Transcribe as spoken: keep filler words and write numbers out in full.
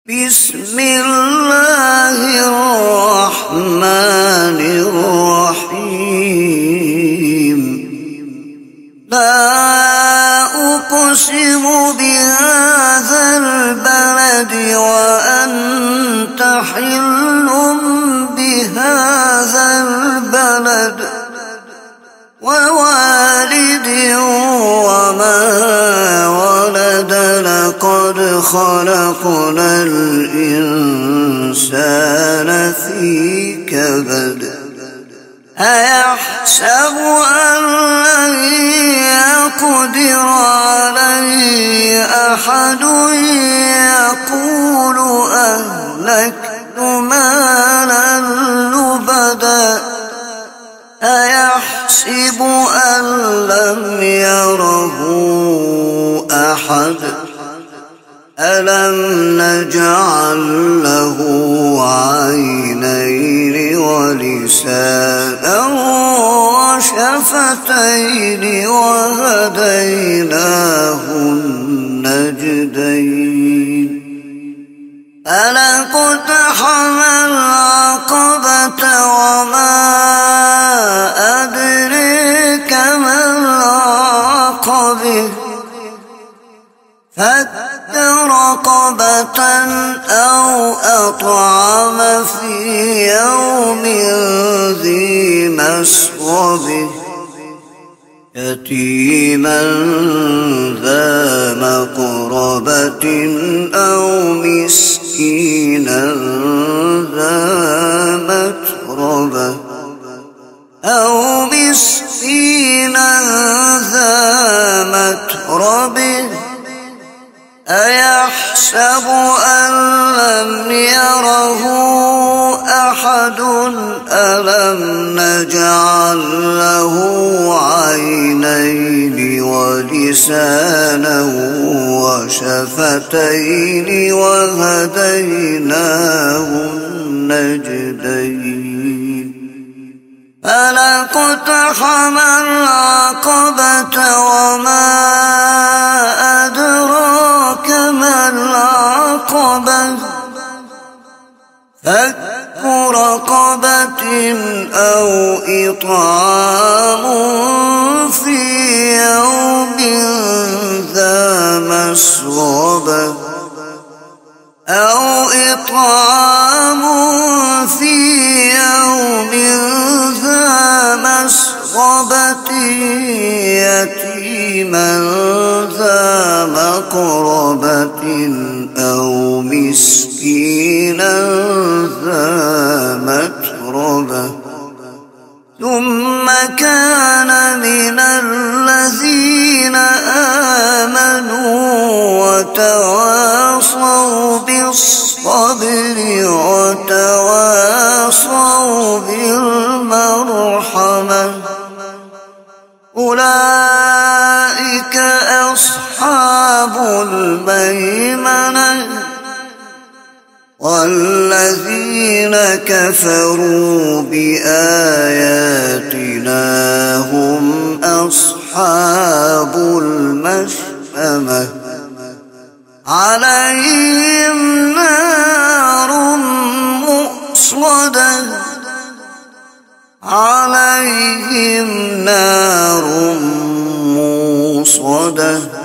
بسم الله الرحمن الرحيم. لا أقسم بهذا البلد وأنت حل بهذا البلد ووالد وما ولد. لقد خلقنا الإنسان في كبد. أيحسب أن لن يقدر عليه أحد يقول أهلكت مالا لبدا. أيحسب أن لم يره أحد. ألم نجعل له عينين ولسانا وشفتين وهديناه النجدين. فلاقتحم العقبة وما أدريك ما العقبة. فك رقبة أو أطعم في يوم ذي مسغبة. يتيما ذا مقربة أو مسكينا ذا متربة أو مسكينا ذا متربة. أيحسب أن لم يره أحد. ألم نجعل له عينين ولسانا وشفتين وهديناه النجدين. فلاقتحم العقبة وما أدراك ما العقبة. فك رقبة أو إطعام في يوم ذا مسغبة أو إطعام في يوم ذا مسغبة. يتيما ذا مقربة أو مسكينا ذا متربة. ثم كان من الذين آمنوا وتواصوا بالصبر وتواصوا بالمرحمة. أولئك أصحاب الميمنة. والذين كفروا بآياتنا هم أصحاب المشأمة. عليهم نار مؤصدة عليهم نار موصدة